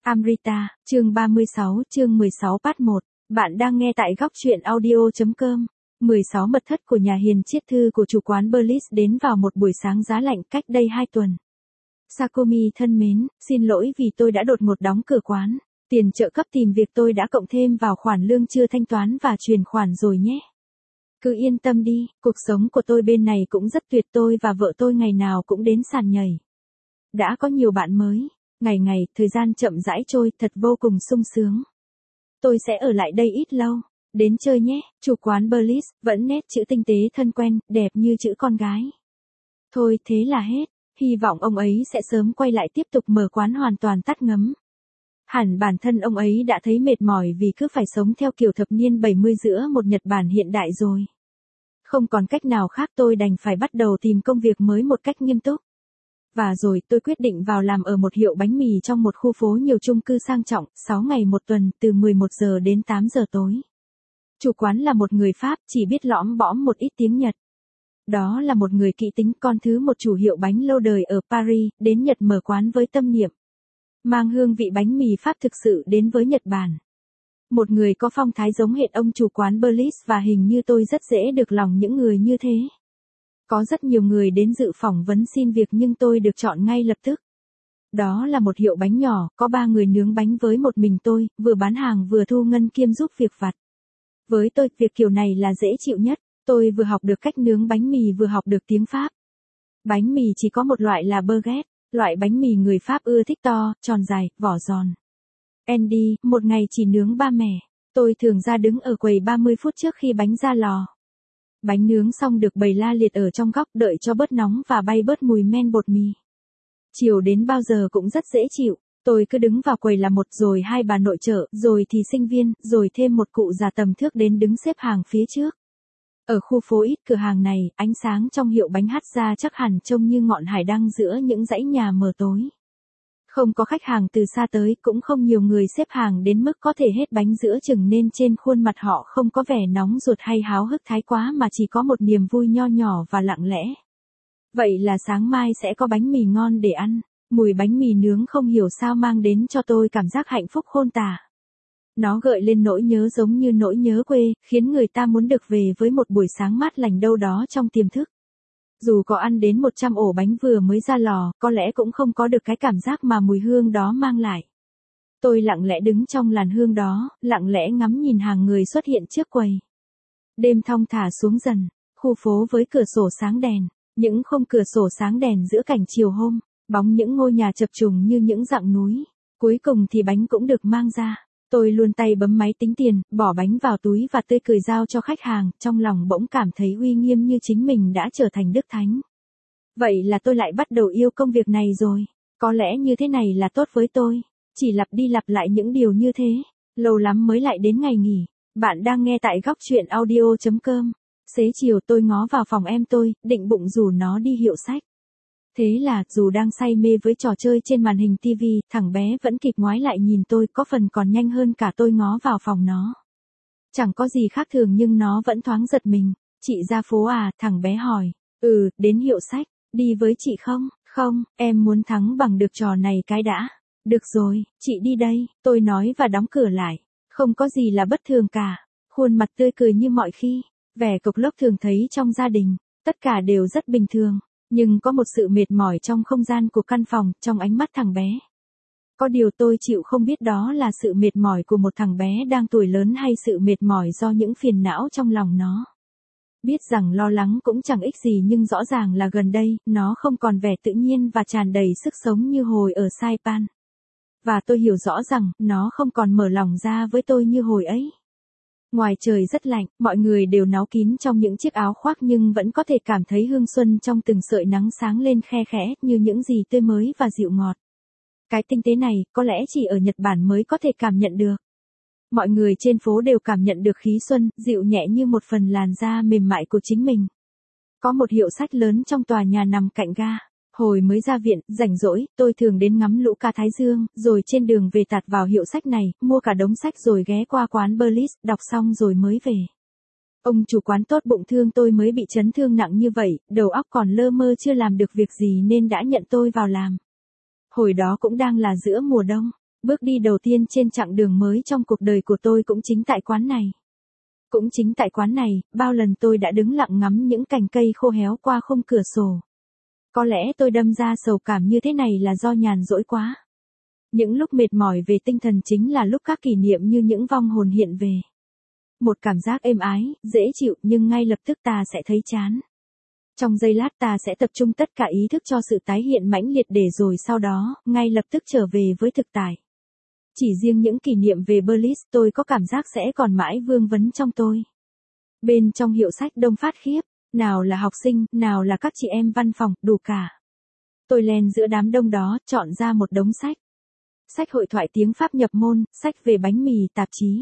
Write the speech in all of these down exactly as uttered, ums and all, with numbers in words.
Amrita, chương ba mươi sáu, chương mười sáu part một. Bạn đang nghe tại góc truyện audio.com. mười sáu mật thất của nhà hiền triết thư của chủ quán Berlis đến vào một buổi sáng giá lạnh cách đây hai tuần. Sakomi thân mến, xin lỗi vì tôi đã đột ngột đóng cửa quán. Tiền trợ cấp tìm việc tôi đã cộng thêm vào khoản lương chưa thanh toán và chuyển khoản rồi nhé. Cứ yên tâm đi, cuộc sống của tôi bên này cũng rất tuyệt, tôi và vợ tôi ngày nào cũng đến sàn nhảy. Đã có nhiều bạn mới. Ngày ngày, thời gian chậm rãi trôi, thật vô cùng sung sướng. Tôi sẽ ở lại đây ít lâu. Đến chơi nhé, chủ quán Berlis, vẫn nét chữ tinh tế thân quen, đẹp như chữ con gái. Thôi thế là hết, hy vọng ông ấy sẽ sớm quay lại tiếp tục mở quán hoàn toàn tắt ngấm. Hẳn bản thân ông ấy đã thấy mệt mỏi vì cứ phải sống theo kiểu thập niên bảy mươi giữa một Nhật Bản hiện đại rồi. Không còn cách nào khác, tôi đành phải bắt đầu tìm công việc mới một cách nghiêm túc. Và rồi tôi quyết định vào làm ở một hiệu bánh mì trong một khu phố nhiều chung cư sang trọng, sáu ngày một tuần, từ mười một giờ đến tám giờ tối. Chủ quán là một người Pháp, chỉ biết lõm bõm một ít tiếng Nhật. Đó là một người kỹ tính, con thứ một chủ hiệu bánh lâu đời ở Paris, đến Nhật mở quán với tâm niệm mang hương vị bánh mì Pháp thực sự đến với Nhật Bản. Một người có phong thái giống hệt ông chủ quán Berlis, và hình như tôi rất dễ được lòng những người như thế. Có rất nhiều người đến dự phỏng vấn xin việc nhưng tôi được chọn ngay lập tức. Đó là một hiệu bánh nhỏ, có ba người nướng bánh với một mình tôi, vừa bán hàng vừa thu ngân kiêm giúp việc vặt. Với tôi, việc kiểu này là dễ chịu nhất, tôi vừa học được cách nướng bánh mì vừa học được tiếng Pháp. Bánh mì chỉ có một loại là baguette, loại bánh mì người Pháp ưa thích to, tròn dài, vỏ giòn. Andy, một ngày chỉ nướng ba mẻ, tôi thường ra đứng ở quầy ba mươi phút trước khi bánh ra lò. Bánh nướng xong được bày la liệt ở trong góc đợi cho bớt nóng và bay bớt mùi men bột mì. Chiều đến bao giờ cũng rất dễ chịu, tôi cứ đứng vào quầy là một, rồi hai bà nội trợ, rồi thì sinh viên, rồi thêm một cụ già tầm thước đến đứng xếp hàng phía trước. Ở khu phố ít cửa hàng này, ánh sáng trong hiệu bánh hắt ra chắc hẳn trông như ngọn hải đăng giữa những dãy nhà mờ tối. Không có khách hàng từ xa tới, cũng không nhiều người xếp hàng đến mức có thể hết bánh giữa chừng, nên trên khuôn mặt họ không có vẻ nóng ruột hay háo hức thái quá, mà chỉ có một niềm vui nho nhỏ và lặng lẽ. Vậy là sáng mai sẽ có bánh mì ngon để ăn. Mùi bánh mì nướng không hiểu sao mang đến cho tôi cảm giác hạnh phúc khôn tả. Nó gợi lên nỗi nhớ giống như nỗi nhớ quê, khiến người ta muốn được về với một buổi sáng mát lành đâu đó trong tiềm thức. Dù có ăn đến một trăm ổ bánh vừa mới ra lò, có lẽ cũng không có được cái cảm giác mà mùi hương đó mang lại. Tôi lặng lẽ đứng trong làn hương đó, lặng lẽ ngắm nhìn hàng người xuất hiện trước quầy. Đêm thong thả xuống dần, khu phố với cửa sổ sáng đèn, những khung cửa sổ sáng đèn giữa cảnh chiều hôm, bóng những ngôi nhà chập trùng như những dặng núi. Cuối cùng thì bánh cũng được mang ra. Tôi luồn tay bấm máy tính tiền, bỏ bánh vào túi và tươi cười giao cho khách hàng, trong lòng bỗng cảm thấy uy nghiêm như chính mình đã trở thành đức thánh. Vậy là tôi lại bắt đầu yêu công việc này rồi. Có lẽ như thế này là tốt với tôi. Chỉ lặp đi lặp lại những điều như thế. Lâu lắm mới lại đến ngày nghỉ. Bạn đang nghe tại góc truyện audio.com. Xế chiều tôi ngó vào phòng em tôi, định bụng rủ nó đi hiệu sách. Thế là, dù đang say mê với trò chơi trên màn hình ti vi, thằng bé vẫn kịp ngoái lại nhìn tôi, có phần còn nhanh hơn cả tôi ngó vào phòng nó. Chẳng có gì khác thường nhưng nó vẫn thoáng giật mình. Chị ra phố à, thằng bé hỏi. Ừ, đến hiệu sách, đi với chị không? Không, em muốn thắng bằng được trò này cái đã. Được rồi, chị đi đây, tôi nói và đóng cửa lại. Không có gì là bất thường cả. Khuôn mặt tươi cười như mọi khi. Vẻ cộc lốc thường thấy trong gia đình. Tất cả đều rất bình thường. Nhưng có một sự mệt mỏi trong không gian của căn phòng, trong ánh mắt thằng bé. Có điều tôi chịu không biết đó là sự mệt mỏi của một thằng bé đang tuổi lớn hay sự mệt mỏi do những phiền não trong lòng nó. Biết rằng lo lắng cũng chẳng ích gì, nhưng rõ ràng là gần đây, nó không còn vẻ tự nhiên và tràn đầy sức sống như hồi ở Saipan. Và tôi hiểu rõ rằng, nó không còn mở lòng ra với tôi như hồi ấy. Ngoài trời rất lạnh, mọi người đều náu kín trong những chiếc áo khoác nhưng vẫn có thể cảm thấy hương xuân trong từng sợi nắng sáng lên khe khẽ như những gì tươi mới và dịu ngọt. Cái tinh tế này, có lẽ chỉ ở Nhật Bản mới có thể cảm nhận được. Mọi người trên phố đều cảm nhận được khí xuân, dịu nhẹ như một phần làn da mềm mại của chính mình. Có một hiệu sách lớn trong tòa nhà nằm cạnh ga. Hồi mới ra viện, rảnh rỗi, tôi thường đến ngắm lũ cá Thái Dương, rồi trên đường về tạt vào hiệu sách này, mua cả đống sách rồi ghé qua quán Berlis, đọc xong rồi mới về. Ông chủ quán tốt bụng thương tôi mới bị chấn thương nặng như vậy, đầu óc còn lơ mơ chưa làm được việc gì nên đã nhận tôi vào làm. Hồi đó cũng đang là giữa mùa đông. Bước đi đầu tiên trên chặng đường mới trong cuộc đời của tôi cũng chính tại quán này. Cũng chính tại quán này, bao lần tôi đã đứng lặng ngắm những cành cây khô héo qua khung cửa sổ. Có lẽ tôi đâm ra sầu cảm như thế này là do nhàn rỗi quá. Những lúc mệt mỏi về tinh thần chính là lúc các kỷ niệm như những vong hồn hiện về. Một cảm giác êm ái, dễ chịu nhưng ngay lập tức ta sẽ thấy chán. Trong giây lát ta sẽ tập trung tất cả ý thức cho sự tái hiện mãnh liệt để rồi sau đó, ngay lập tức trở về với thực tại. Chỉ riêng những kỷ niệm về Berlitz tôi có cảm giác sẽ còn mãi vương vấn trong tôi. Bên trong hiệu sách đông phát khiếp, nào là học sinh, nào là các chị em văn phòng, đủ cả. Tôi len giữa đám đông đó, chọn ra một đống sách. Sách hội thoại tiếng Pháp nhập môn, sách về bánh mì, tạp chí.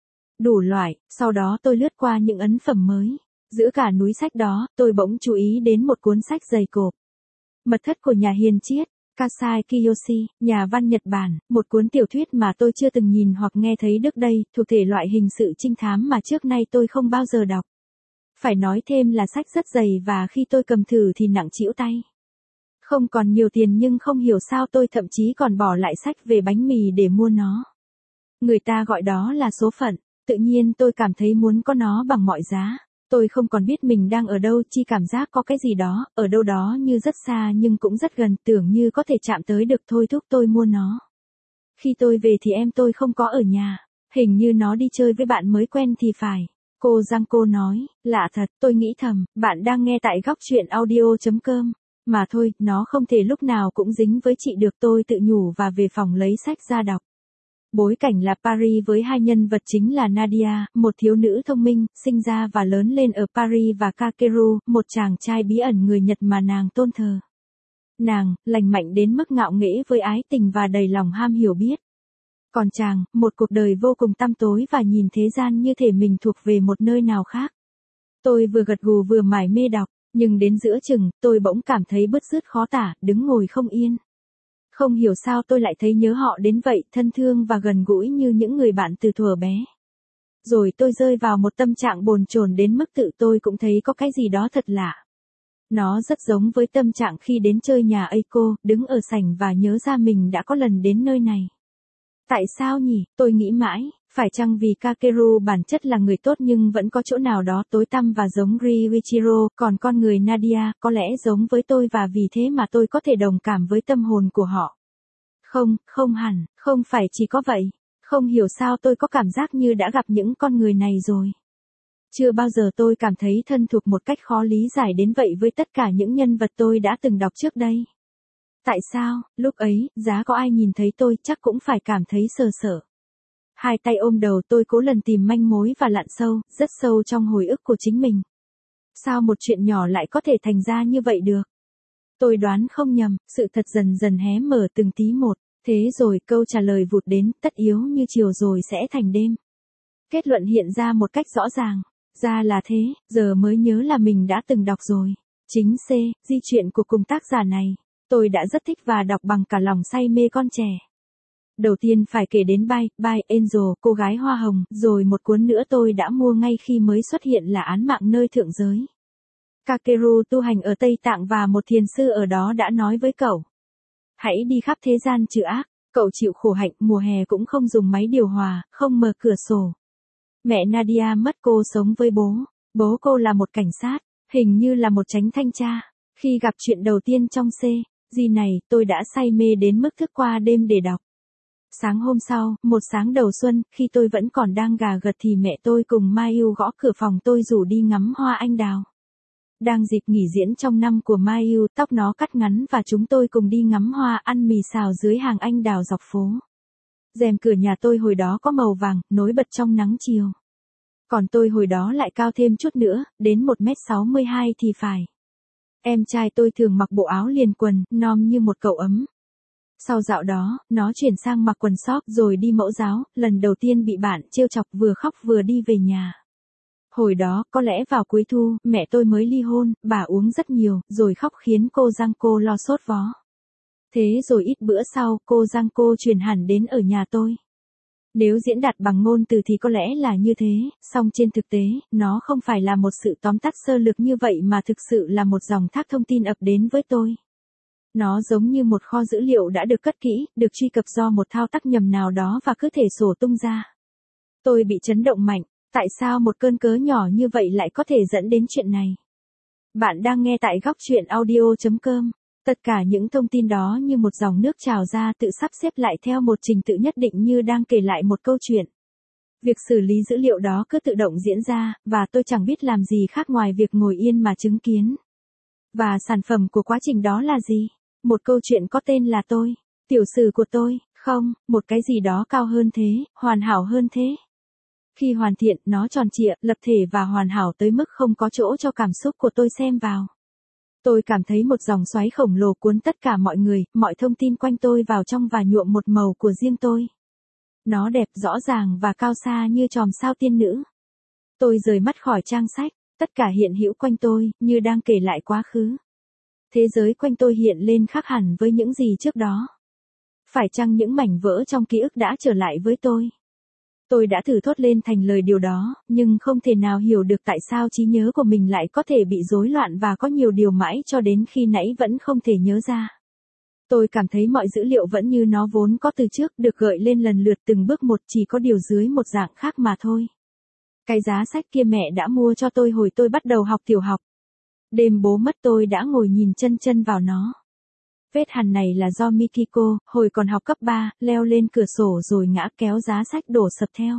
Đủ loại, sau đó tôi lướt qua những ấn phẩm mới. Giữa cả núi sách đó, tôi bỗng chú ý đến một cuốn sách dày cộp. Mật thất của nhà hiền triết, Kasai Kiyoshi, nhà văn Nhật Bản, một cuốn tiểu thuyết mà tôi chưa từng nhìn hoặc nghe thấy trước đây, thuộc thể loại hình sự trinh thám mà trước nay tôi không bao giờ đọc. Phải nói thêm là sách rất dày và khi tôi cầm thử thì nặng trĩu tay. Không còn nhiều tiền nhưng không hiểu sao tôi thậm chí còn bỏ lại sách về bánh mì để mua nó. Người ta gọi đó là số phận, tự nhiên tôi cảm thấy muốn có nó bằng mọi giá. Tôi không còn biết mình đang ở đâu, chỉ cảm giác có cái gì đó, ở đâu đó như rất xa nhưng cũng rất gần, tưởng như có thể chạm tới được thôi thúc tôi mua nó. Khi tôi về thì em tôi không có ở nhà, hình như nó đi chơi với bạn mới quen thì phải. Cô Giang cô nói, lạ thật, tôi nghĩ thầm, bạn đang nghe tại góc truyện audio chấm com. Mà thôi, nó không thể lúc nào cũng dính với chị được, tôi tự nhủ và về phòng lấy sách ra đọc. Bối cảnh là Paris với hai nhân vật chính là Nadia, một thiếu nữ thông minh, sinh ra và lớn lên ở Paris và Kakeru, một chàng trai bí ẩn người Nhật mà nàng tôn thờ. Nàng, lành mạnh đến mức ngạo nghễ với ái tình và đầy lòng ham hiểu biết. Còn chàng, một cuộc đời vô cùng tăm tối và nhìn thế gian như thể mình thuộc về một nơi nào khác. Tôi vừa gật gù vừa mải mê đọc, nhưng đến giữa chừng, tôi bỗng cảm thấy bứt rứt khó tả, đứng ngồi không yên. Không hiểu sao tôi lại thấy nhớ họ đến vậy, thân thương và gần gũi như những người bạn từ thuở bé. Rồi tôi rơi vào một tâm trạng bồn chồn đến mức tự tôi cũng thấy có cái gì đó thật lạ. Nó rất giống với tâm trạng khi đến chơi nhà Eiko, đứng ở sảnh và nhớ ra mình đã có lần đến nơi này. Tại sao nhỉ, tôi nghĩ mãi, phải chăng vì Kakeru bản chất là người tốt nhưng vẫn có chỗ nào đó tối tăm và giống Ryuichiro, còn con người Nadia có lẽ giống với tôi và vì thế mà tôi có thể đồng cảm với tâm hồn của họ. Không, không hẳn, không phải chỉ có vậy. Không hiểu sao tôi có cảm giác như đã gặp những con người này rồi. Chưa bao giờ tôi cảm thấy thân thuộc một cách khó lý giải đến vậy với tất cả những nhân vật tôi đã từng đọc trước đây. Tại sao, lúc ấy, giá có ai nhìn thấy tôi chắc cũng phải cảm thấy sờ sợ. Hai tay ôm đầu tôi cố lần tìm manh mối và lặn sâu, rất sâu trong hồi ức của chính mình. Sao một chuyện nhỏ lại có thể thành ra như vậy được? Tôi đoán không nhầm, sự thật dần dần hé mở từng tí một. Thế rồi câu trả lời vụt đến, tất yếu như chiều rồi sẽ thành đêm. Kết luận hiện ra một cách rõ ràng. Ra là thế, giờ mới nhớ là mình đã từng đọc rồi. Chính C, di chuyện của cùng tác giả này. Tôi đã rất thích và đọc bằng cả lòng say mê con trẻ. Đầu tiên phải kể đến By, By Angel, cô gái hoa hồng, rồi một cuốn nữa tôi đã mua ngay khi mới xuất hiện là Án mạng nơi thượng giới. Kakeru tu hành ở Tây Tạng và một thiền sư ở đó đã nói với cậu. Hãy đi khắp thế gian trừ ác, cậu chịu khổ hạnh, mùa hè cũng không dùng máy điều hòa, không mở cửa sổ. Mẹ Nadia mất, cô sống với bố, bố cô là một cảnh sát, hình như là một chánh thanh tra. Khi gặp chuyện đầu tiên trong C, gì này, tôi đã say mê đến mức thức qua đêm để đọc. Sáng hôm sau, một sáng đầu xuân, khi tôi vẫn còn đang gà gật thì mẹ tôi cùng Mayu gõ cửa phòng tôi rủ đi ngắm hoa anh đào. Đang dịp nghỉ diễn trong năm của Mayu, tóc nó cắt ngắn và chúng tôi cùng đi ngắm hoa, ăn mì xào dưới hàng anh đào dọc phố. Rèm cửa nhà tôi hồi đó có màu vàng, nối bật trong nắng chiều. Còn tôi hồi đó lại cao thêm chút nữa, đến một mét sáu mươi hai thì phải. Em trai tôi thường mặc bộ áo liền quần, nom như một cậu ấm. Sau dạo đó, nó chuyển sang mặc quần sóc rồi đi mẫu giáo, lần đầu tiên bị bạn trêu chọc vừa khóc vừa đi về nhà. Hồi đó, có lẽ vào cuối thu, mẹ tôi mới ly hôn, bà uống rất nhiều, rồi khóc khiến cô Giang cô lo sốt vó. Thế rồi ít bữa sau, cô Giang cô chuyển hẳn đến ở nhà tôi. Nếu diễn đạt bằng ngôn từ thì có lẽ là như thế, song trên thực tế, nó không phải là một sự tóm tắt sơ lược như vậy mà thực sự là một dòng thác thông tin ập đến với tôi. Nó giống như một kho dữ liệu đã được cất kỹ, được truy cập do một thao tác nhầm nào đó và cứ thể sổ tung ra. Tôi bị chấn động mạnh, tại sao một cơn cớ nhỏ như vậy lại có thể dẫn đến chuyện này? Bạn đang nghe tại góc chuyện audio chấm com. Tất cả những thông tin đó như một dòng nước trào ra tự sắp xếp lại theo một trình tự nhất định như đang kể lại một câu chuyện. Việc xử lý dữ liệu đó cứ tự động diễn ra, và tôi chẳng biết làm gì khác ngoài việc ngồi yên mà chứng kiến. Và sản phẩm của quá trình đó là gì? Một câu chuyện có tên là tôi. Tiểu sử của tôi, không, một cái gì đó cao hơn thế, hoàn hảo hơn thế. Khi hoàn thiện, nó tròn trịa, lập thể và hoàn hảo tới mức không có chỗ cho cảm xúc của tôi xem vào. Tôi cảm thấy một dòng xoáy khổng lồ cuốn tất cả mọi người, mọi thông tin quanh tôi vào trong và nhuộm một màu của riêng tôi. Nó đẹp, rõ ràng và cao xa như chòm sao tiên nữ. Tôi rời mắt khỏi trang sách, tất cả hiện hữu quanh tôi, như đang kể lại quá khứ. Thế giới quanh tôi hiện lên khác hẳn với những gì trước đó. Phải chăng những mảnh vỡ trong ký ức đã trở lại với tôi? Tôi đã thử thốt lên thành lời điều đó, nhưng không thể nào hiểu được tại sao trí nhớ của mình lại có thể bị rối loạn và có nhiều điều mãi cho đến khi nãy vẫn không thể nhớ ra. Tôi cảm thấy mọi dữ liệu vẫn như nó vốn có từ trước, được gợi lên lần lượt từng bước một, chỉ có điều dưới một dạng khác mà thôi. Cái giá sách kia mẹ đã mua cho tôi hồi tôi bắt đầu học tiểu học. Đêm bố mất tôi đã ngồi nhìn chân chân vào nó. Vết hằn này là do Mikiko, hồi còn học cấp ba, leo lên cửa sổ rồi ngã kéo giá sách đổ sập theo.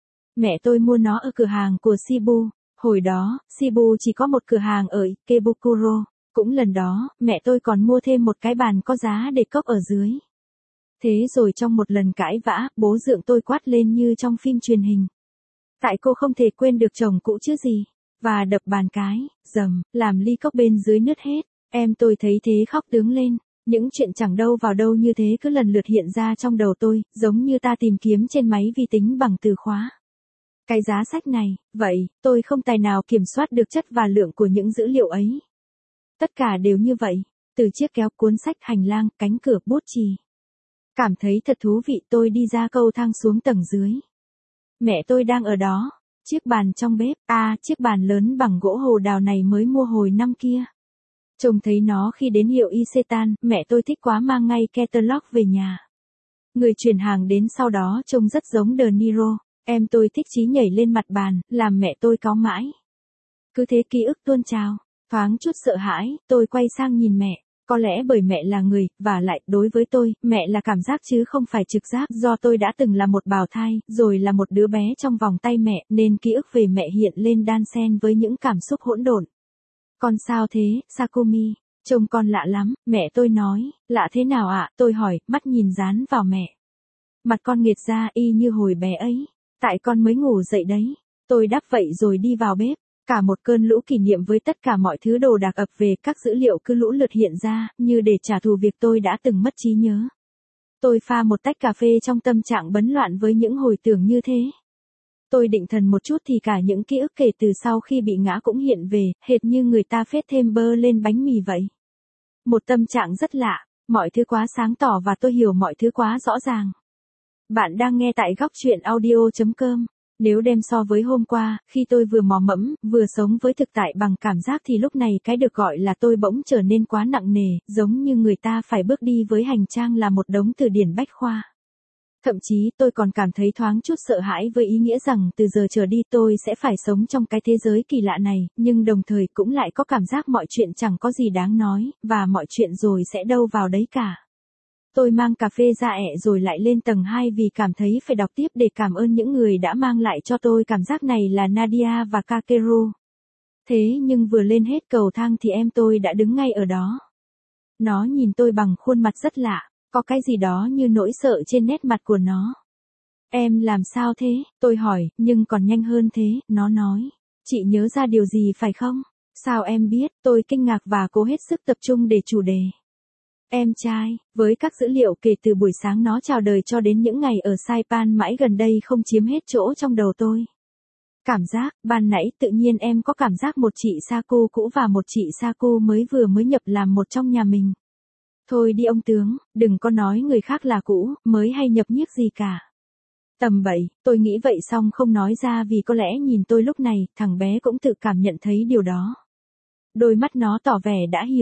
Mẹ tôi mua nó ở cửa hàng của Shibu. Hồi đó, Shibu chỉ có một cửa hàng ở Ikebukuro. Cũng lần đó, mẹ tôi còn mua thêm một cái bàn có giá để cốc ở dưới. Thế rồi trong một lần cãi vã, bố dượng tôi quát lên như trong phim truyền hình. Tại cô không thể quên được chồng cũ chứ gì. Và đập bàn cái, dầm, làm ly cốc bên dưới nứt hết. Em tôi thấy thế khóc đứng lên. Những chuyện chẳng đâu vào đâu như thế cứ lần lượt hiện ra trong đầu tôi, giống như ta tìm kiếm trên máy vi tính bằng từ khóa. Cái giá sách này, vậy, tôi không tài nào kiểm soát được chất và lượng của những dữ liệu ấy. Tất cả đều như vậy, từ chiếc kéo, cuốn sách, hành lang, cánh cửa, bút chì. Cảm thấy thật thú vị, tôi đi ra cầu thang xuống tầng dưới. Mẹ tôi đang ở đó, chiếc bàn trong bếp, à, chiếc bàn lớn bằng gỗ hồ đào này mới mua hồi năm kia. Trông thấy nó khi đến hiệu Isetan, mẹ tôi thích quá mang ngay catalog về nhà. Người chuyển hàng đến sau đó trông rất giống De Niro. Em tôi thích chí nhảy lên mặt bàn, làm mẹ tôi cáu mãi. Cứ thế ký ức tuôn trào, thoáng chút sợ hãi, tôi quay sang nhìn mẹ. Có lẽ bởi mẹ là người, và lại, đối với tôi, mẹ là cảm giác chứ không phải trực giác, do tôi đã từng là một bào thai, rồi là một đứa bé trong vòng tay mẹ, nên ký ức về mẹ hiện lên đan xen với những cảm xúc hỗn độn. Con sao thế, Sakumi? Trông con lạ lắm, mẹ tôi nói. Lạ thế nào ạ? Tôi hỏi, mắt nhìn dán vào mẹ. Mặt con nghiệt ra y như hồi bé ấy. Tại con mới ngủ dậy đấy. Tôi đáp vậy rồi đi vào bếp. Cả một cơn lũ kỷ niệm với tất cả mọi thứ đồ đạc ập về, các dữ liệu cứ lũ lượt hiện ra, như để trả thù việc tôi đã từng mất trí nhớ. Tôi pha một tách cà phê trong tâm trạng bấn loạn với những hồi tưởng như thế. Tôi định thần một chút thì cả những ký ức kể từ sau khi bị ngã cũng hiện về, hệt như người ta phết thêm bơ lên bánh mì vậy. Một tâm trạng rất lạ, mọi thứ quá sáng tỏ và tôi hiểu mọi thứ quá rõ ràng. Bạn đang nghe tại góc chuyện audio chấm com. Nếu đem so với hôm qua, khi tôi vừa mò mẫm, vừa sống với thực tại bằng cảm giác thì lúc này cái được gọi là tôi bỗng trở nên quá nặng nề, giống như người ta phải bước đi với hành trang là một đống từ điển bách khoa. Thậm chí tôi còn cảm thấy thoáng chút sợ hãi với ý nghĩa rằng từ giờ trở đi tôi sẽ phải sống trong cái thế giới kỳ lạ này, nhưng đồng thời cũng lại có cảm giác mọi chuyện chẳng có gì đáng nói, và mọi chuyện rồi sẽ đâu vào đấy cả. Tôi mang cà phê ra ẹ rồi lại lên tầng hai vì cảm thấy phải đọc tiếp để cảm ơn những người đã mang lại cho tôi cảm giác này là Nadia và Kakeru. Thế nhưng vừa lên hết cầu thang thì em tôi đã đứng ngay ở đó. Nó nhìn tôi bằng khuôn mặt rất lạ. Có cái gì đó như nỗi sợ trên nét mặt của nó. Em làm sao thế? Tôi hỏi, nhưng còn nhanh hơn thế, nó nói. Chị nhớ ra điều gì phải không? Sao em biết? Tôi kinh ngạc và cố hết sức tập trung để chủ đề. Em trai, với các dữ liệu kể từ buổi sáng nó chào đời cho đến những ngày ở Saipan mãi gần đây không chiếm hết chỗ trong đầu tôi. Cảm giác, ban nãy tự nhiên em có cảm giác một chị Saku cũ và một chị Saku mới vừa mới nhập làm một trong nhà mình. Thôi đi ông tướng, đừng có nói người khác là cũ, mới hay nhập nhiếc gì cả. Tầm bậy, tôi nghĩ vậy xong không nói ra vì có lẽ nhìn tôi lúc này, thằng bé cũng tự cảm nhận thấy điều đó. Đôi mắt nó tỏ vẻ đã hiểu,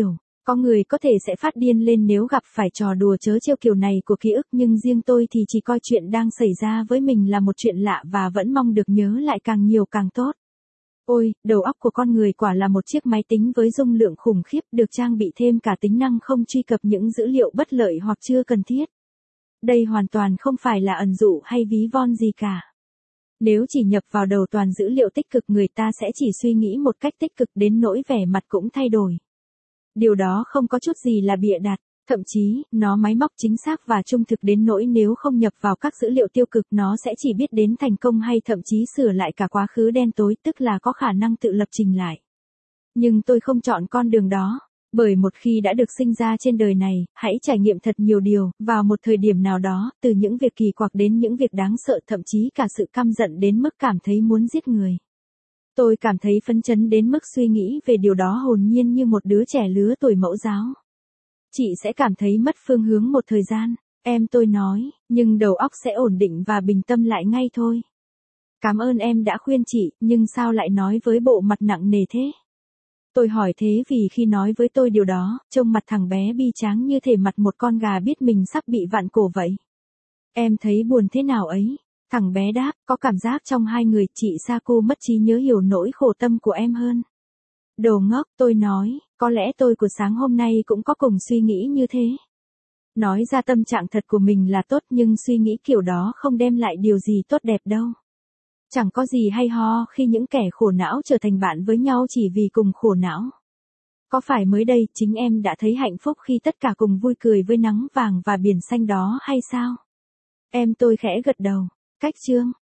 Có người có thể sẽ phát điên lên nếu gặp phải trò đùa trớ trêu kiểu này của ký ức, nhưng riêng tôi thì chỉ coi chuyện đang xảy ra với mình là một chuyện lạ và vẫn mong được nhớ lại càng nhiều càng tốt. Ôi, đầu óc của con người quả là một chiếc máy tính với dung lượng khủng khiếp, được trang bị thêm cả tính năng không truy cập những dữ liệu bất lợi hoặc chưa cần thiết. Đây hoàn toàn không phải là ẩn dụ hay ví von gì cả. Nếu chỉ nhập vào đầu toàn dữ liệu tích cực, người ta sẽ chỉ suy nghĩ một cách tích cực đến nỗi vẻ mặt cũng thay đổi. Điều đó không có chút gì là bịa đặt, thậm chí, nó máy móc chính xác và trung thực đến nỗi nếu không nhập vào các dữ liệu tiêu cực nó sẽ chỉ biết đến thành công hay thậm chí sửa lại cả quá khứ đen tối, tức là có khả năng tự lập trình lại. Nhưng tôi không chọn con đường đó, bởi một khi đã được sinh ra trên đời này, hãy trải nghiệm thật nhiều điều, vào một thời điểm nào đó, từ những việc kỳ quặc đến những việc đáng sợ, thậm chí cả sự căm giận đến mức cảm thấy muốn giết người. Tôi cảm thấy phấn chấn đến mức suy nghĩ về điều đó hồn nhiên như một đứa trẻ lứa tuổi mẫu giáo. Chị sẽ cảm thấy mất phương hướng một thời gian, em tôi nói, nhưng đầu óc sẽ ổn định và bình tâm lại ngay thôi. Cảm ơn em đã khuyên chị, nhưng sao lại nói với bộ mặt nặng nề thế? Tôi hỏi thế vì khi nói với tôi điều đó, trông mặt thằng bé bi tráng như thể mặt một con gà biết mình sắp bị vặn cổ vậy. Em thấy buồn thế nào ấy? Thằng bé đáp, có cảm giác trong hai người, chị Saku mất trí nhớ hiểu nỗi khổ tâm của em hơn. Đồ ngốc, tôi nói, có lẽ tôi của sáng hôm nay cũng có cùng suy nghĩ như thế. Nói ra tâm trạng thật của mình là tốt, nhưng suy nghĩ kiểu đó không đem lại điều gì tốt đẹp đâu. Chẳng có gì hay ho khi những kẻ khổ não trở thành bạn với nhau chỉ vì cùng khổ não. Có phải mới đây chính em đã thấy hạnh phúc khi tất cả cùng vui cười với nắng vàng và biển xanh đó hay sao? Em tôi khẽ gật đầu. Cách chương